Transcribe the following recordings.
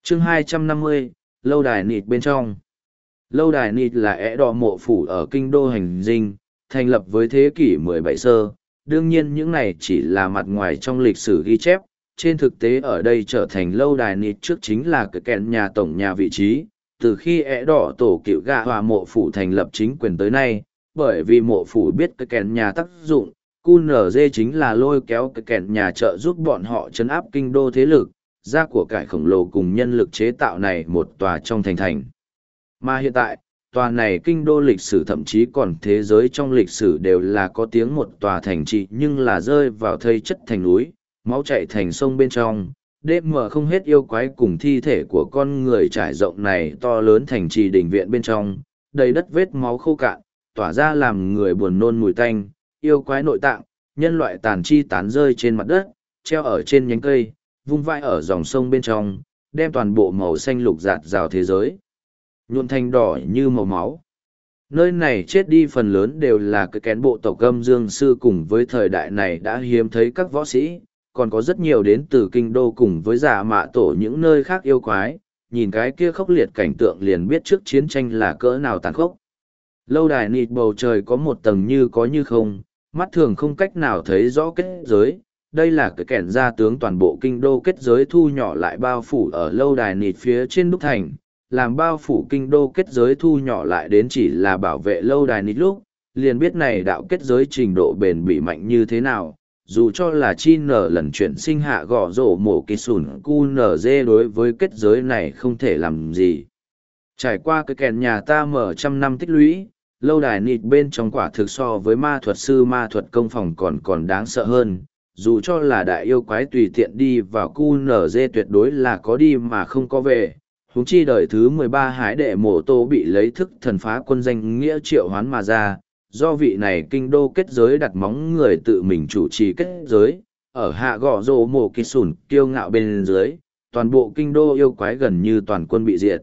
Chương 250, Lâu đài nịt bên trong. Lâu đài nịt là ẻ đỏ mộ phủ ở kinh đô hành dinh, thành lập với thế kỷ 17 sơ. Đương nhiên những này chỉ là mặt ngoài trong lịch sử ghi chép, trên thực tế ở đây trở thành lâu đài nịt trước chính là cái kèn nhà tổng nhà vị trí. Từ khi ẻ đỏ tổ cựu gạ hòa mộ phủ thành lập chính quyền tới nay, bởi vì mộ phủ biết cái kèn nhà tác dụng, QNZ chính là lôi kéo cái kèn nhà trợ giúp bọn họ chấn áp kinh đô thế lực, ra của cải khổng lồ cùng nhân lực chế tạo này một tòa trong thành. Mà hiện tại, tòa này kinh đô lịch sử thậm chí còn thế giới trong lịch sử đều là có tiếng một tòa thành trị nhưng là rơi vào thây chất thành núi, máu chảy thành sông bên trong, đêm mở không hết yêu quái cùng thi thể của con người trải rộng này to lớn thành trì đình viện bên trong, đầy đất vết máu khô cạn, tỏa ra làm người buồn nôn mùi tanh, yêu quái nội tạng, nhân loại tàn chi tán rơi trên mặt đất, treo ở trên nhánh cây, vung vãi ở dòng sông bên trong, đem toàn bộ màu xanh lục rạt rào thế giới nhuộm thành đỏ như màu máu. Nơi này chết đi phần lớn đều là cái kén bộ tộc âm dương sư cùng với thời đại này đã hiếm thấy các võ sĩ, còn có rất nhiều đến từ kinh đô cùng với giả mạ tổ những nơi khác yêu quái, nhìn cái kia khốc liệt cảnh tượng liền biết trước chiến tranh là cỡ nào tàn khốc. Lâu đài nịt bầu trời có một tầng như có như không, mắt thường không cách nào thấy rõ kết giới. Đây là cái kẻn gia tướng toàn bộ kinh đô kết giới thu nhỏ lại bao phủ ở lâu đài nịt phía trên đúc thành, làm bao phủ kinh đô kết giới thu nhỏ lại đến chỉ là bảo vệ lâu đài nịt lúc, liền biết này đạo kết giới trình độ bền bỉ mạnh như thế nào, dù cho là chi nở lần chuyển sinh hạ gõ rổ mổ kỳ sùn cu nở dê đối với kết giới này không thể làm gì. Trải qua cái kèn nhà ta mở trăm năm tích lũy, lâu đài nịt bên trong quả thực so với ma thuật sư ma thuật công phòng còn đáng sợ hơn. Dù cho là đại yêu quái tùy tiện đi vào cu nở dê tuyệt đối là có đi mà không có về. Huống chi đời thứ 13 hái đệ mộ tô bị lấy thức thần phá quân danh nghĩa triệu hoán mà ra, do vị này kinh đô kết giới đặt móng người tự mình chủ trì kết giới, ở hạ gõ rổ mộ kỳ sùn kiêu ngạo bên dưới, toàn bộ kinh đô yêu quái gần như toàn quân bị diệt.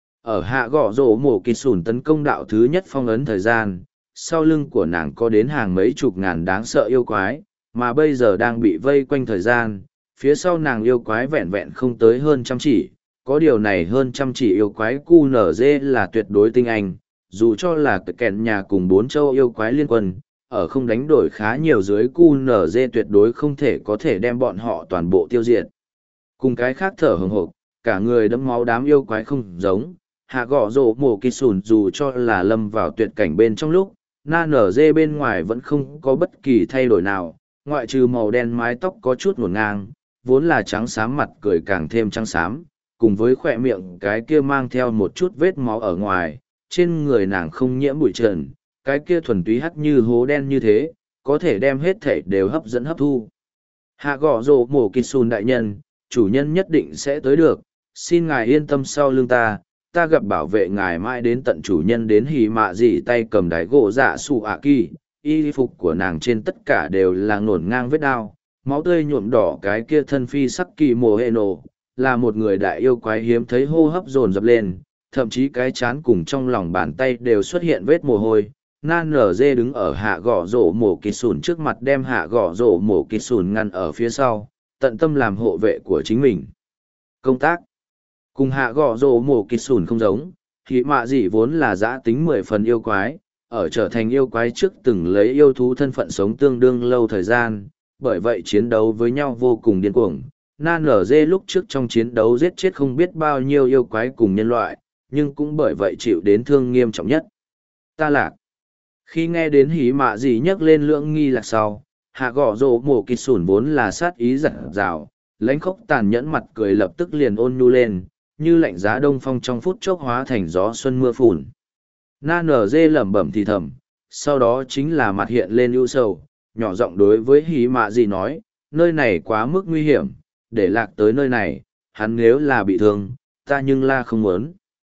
Ở hạ gõ rổ mộ kỳ sùn tấn công đạo thứ nhất phong ấn thời gian, sau lưng của nàng có đến hàng mấy chục ngàn đáng sợ yêu quái, mà bây giờ đang bị vây quanh thời gian, phía sau nàng yêu quái vẹn vẹn không tới hơn trăm chỉ. Có điều này hơn trăm chỉ yêu quái QNZ là tuyệt đối tinh anh, dù cho là kẹn nhà cùng 4 châu yêu quái liên quân, ở không đánh đổi khá nhiều dưới QNZ tuyệt đối không thể có thể đem bọn họ toàn bộ tiêu diệt. Cùng cái khác thở hừng hộp, cả người đẫm máu đám yêu quái không giống, hạ gõ rổ mổ kỳ sùn dù cho là lâm vào tuyệt cảnh bên trong lúc, na nở dê bên ngoài vẫn không có bất kỳ thay đổi nào, ngoại trừ màu đen mái tóc có chút ngổn ngang, vốn là trắng xám mặt cười càng thêm trắng xám, cùng với khỏe miệng cái kia mang theo một chút vết máu ở ngoài, trên người nàng không nhiễm bụi trần, cái kia thuần túy hắt như hố đen như thế, có thể đem hết thể đều hấp dẫn hấp thu. Hạ gõ rổ mổ kỳ sùn đại nhân, chủ nhân nhất định sẽ tới được, xin ngài yên tâm sau lưng ta gặp bảo vệ ngài mãi đến tận chủ nhân đến hì mạ gì tay cầm đáy gỗ dạ sụ ạ kỳ, y phục của nàng trên tất cả đều là ngổn ngang vết đao, máu tươi nhuộm đỏ cái kia thân phi sắc kỳ mồ hệ nổ, là một người đại yêu quái hiếm thấy hô hấp dồn dập lên, thậm chí cái chán cùng trong lòng bàn tay đều xuất hiện vết mồ hôi. Nan nở dê đứng ở hạ gõ rổ mổ kỳ sùn trước mặt đem hạ gõ rổ mổ kỳ sùn ngăn ở phía sau, tận tâm làm hộ vệ của chính mình. Công tác cùng hạ gõ rổ mổ kỳ sùn không giống, thì mạ gì vốn là giã tính 10 phần yêu quái, ở trở thành yêu quái trước từng lấy yêu thú thân phận sống tương đương lâu thời gian, bởi vậy chiến đấu với nhau vô cùng điên cuồng. Nan nở dê lúc trước trong chiến đấu giết chết không biết bao nhiêu yêu quái cùng nhân loại, nhưng cũng bởi vậy chịu đến thương nghiêm trọng nhất. Ta lạc. Khi nghe đến hí mạ gì nhắc lên lưỡng nghi lạc sau, hạ gõ rổ mổ kịt sủn vốn là sát ý giật rào, lãnh khốc tàn nhẫn mặt cười lập tức liền ôn nhu lên, như lạnh giá đông phong trong phút chốc hóa thành gió xuân mưa phùn. Nan nở dê lẩm bẩm thì thầm, sau đó chính là mặt hiện lên ưu sầu, nhỏ giọng đối với hí mạ gì nói, nơi này quá mức nguy hiểm, để lạc tới nơi này, hắn nếu là bị thương, ta nhưng la không muốn.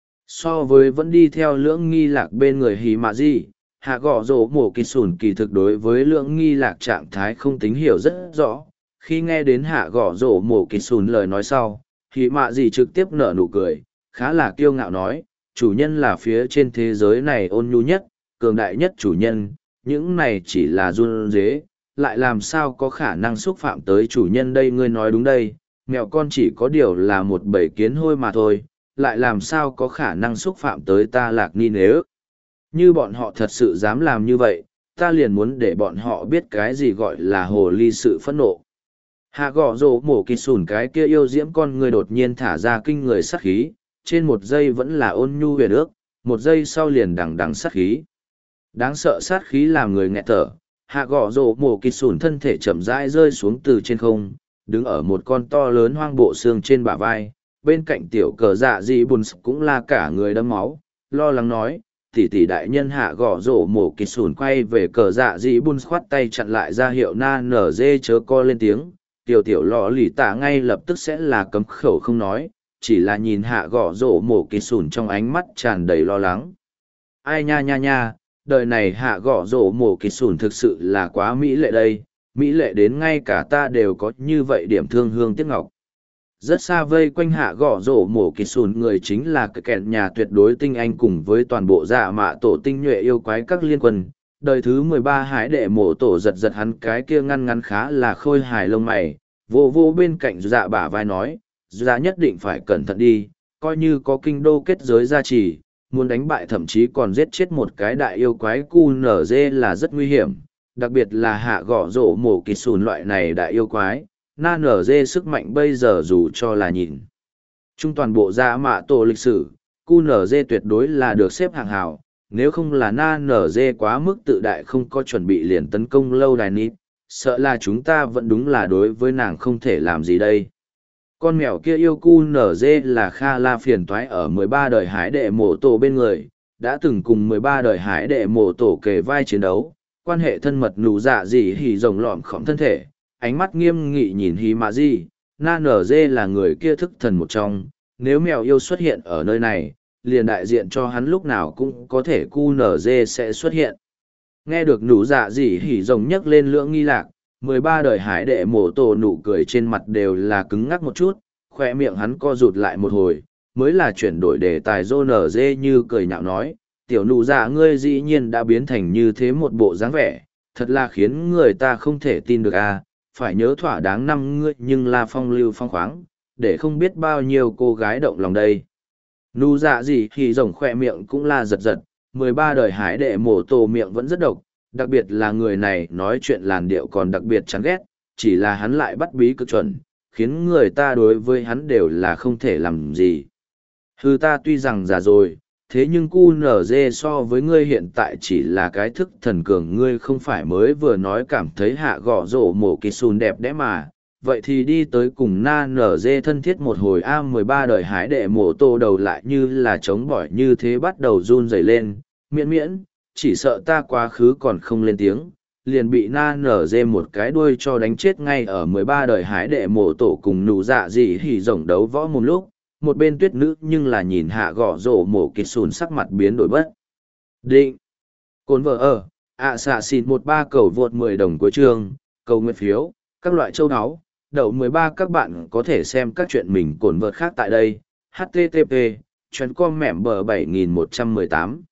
So với vẫn đi theo lưỡng nghi lạc bên người hí mạ gì, hạ gõ rổ mổ kỳ sùn kỳ thực đối với lưỡng nghi lạc trạng thái không tính hiểu rất rõ. Khi nghe đến hạ gõ rổ mổ kỳ sùn lời nói sau, hí mạ gì trực tiếp nở nụ cười, khá là kiêu ngạo nói, chủ nhân là phía trên thế giới này ôn nhu nhất, cường đại nhất chủ nhân, những này chỉ là run dế, lại làm sao có khả năng xúc phạm tới chủ nhân đây, ngươi nói đúng đây, mèo con chỉ có điều là một bầy kiến hôi mà thôi, lại làm sao có khả năng xúc phạm tới ta Lạc Ni nếu. Như bọn họ thật sự dám làm như vậy, ta liền muốn để bọn họ biết cái gì gọi là hồ ly sự phẫn nộ. Hạ gõ rổ mổ kịt sùn cái kia yêu diễm con người đột nhiên thả ra kinh người sát khí, trên một giây vẫn là ôn nhu huyền ước, một giây sau liền đằng đằng sát khí. Đáng sợ sát khí làm người nghẹt thở, hạ gõ rổ mổ kịt sùn thân thể chậm rãi rơi xuống từ trên không, đứng ở một con to lớn hoang bộ xương trên bả vai, bên cạnh tiểu cờ dạ dị bùn cũng là cả người đẫm máu, lo lắng nói, tỷ tỷ đại nhân hạ gõ rổ mổ kịt sùn quay về cờ dạ dị bùn khoát tay chặn lại ra hiệu na nở dê chớ co lên tiếng, tiểu lọ lì tạ ngay lập tức sẽ là cấm khẩu không nói, chỉ là nhìn hạ gõ rổ mổ kịt sùn trong ánh mắt tràn đầy lo lắng. Ai nha nha nha, đời này hạ gõ rổ mổ kịt sùn thực sự là quá mỹ lệ đây, mỹ lệ đến ngay cả ta đều có như vậy điểm thương hương tiếc ngọc. Rất xa vây quanh hạ gõ rổ mổ kịt sùn người chính là cái kẹn nhà tuyệt đối tinh anh cùng với toàn bộ dạ mạ tổ tinh nhuệ yêu quái các liên quân. Đời thứ 13 hái đệ mổ tổ giật giật hắn cái kia ngăn ngắn khá là khôi hài lông mày, vô vô bên cạnh dạ bả vai nói, dạ nhất định phải cẩn thận đi, coi như có kinh đô kết giới gia trì, muốn đánh bại thậm chí còn giết chết một cái đại yêu quái QNZ là rất nguy hiểm, đặc biệt là hạ gõ rổ mổ kịt sùn loại này đại yêu quái, na nở dê sức mạnh bây giờ dù cho là nhìn. Trung toàn bộ dạ mạ tổ lịch sử, QNZ tuyệt đối là được xếp hạng hào, nếu không là na nở dê quá mức tự đại không có chuẩn bị liền tấn công lâu đài nít, sợ là chúng ta vẫn đúng là đối với nàng không thể làm gì đây. Con mèo kia yêu QNZ là Kha La phiền toái ở 13 đời hải đệ mổ tổ bên người, đã từng cùng 13 đời hải đệ mổ tổ kề vai chiến đấu, quan hệ thân mật nụ dạ gì hỉ rồng lọm khỏng thân thể, ánh mắt nghiêm nghị nhìn hì mạ gì, na nở dê là người kia thức thần một trong, nếu mèo yêu xuất hiện ở nơi này, liền đại diện cho hắn lúc nào cũng có thể QNZ sẽ xuất hiện. Nghe được nụ dạ gì hỉ rồng nhấc lên lưỡng nghi lạc, 13 đời hải đệ mổ tổ nụ cười trên mặt đều là cứng ngắc một chút, khoe miệng hắn co rụt lại một hồi, mới là chuyển đổi đề tài rô nở dê như cười nhạo nói, tiểu nụ dạ ngươi dĩ nhiên đã biến thành như thế một bộ dáng vẻ, thật là khiến người ta không thể tin được à, phải nhớ thỏa đáng năm ngươi nhưng là phong lưu phong khoáng, để không biết bao nhiêu cô gái động lòng đây. Nụ dạ gì thì rồng khoe miệng cũng là giật giật, 13 đời hải đệ mổ tổ miệng vẫn rất độc, đặc biệt là người này nói chuyện làn điệu còn đặc biệt chán ghét, chỉ là hắn lại bắt bí cực chuẩn, khiến người ta đối với hắn đều là không thể làm gì. Hừ ta tuy rằng già rồi, thế nhưng QNZ so với ngươi hiện tại chỉ là cái thức thần cường ngươi không phải mới vừa nói cảm thấy hạ gõ rổ mổ kỳ sùn đẹp đẽ mà. Vậy thì đi tới cùng na nở dê thân thiết một hồi A13 đời hái đệ mổ tô đầu lại như là chống bỏi như thế bắt đầu run rẩy lên, miễn, chỉ sợ ta quá khứ còn không lên tiếng, liền bị na nở dê một cái đuôi cho đánh chết ngay ở 13 đời hái đệ mổ tổ cùng nụ dạ dị hỉ rồng đấu võ một lúc, một bên tuyết nữ nhưng là nhìn hạ gõ rổ mổ kịt sùn sắc mặt biến đổi bất. Định. Cồn vợ ở, xạ xịt 13 cầu vượt 10 đồng cuối chương, cầu nguyện phiếu, các loại châu áo, đậu 13 các bạn có thể xem các chuyện mình cồn vợt khác tại đây, http, chuyến com mẻm bờ 7118.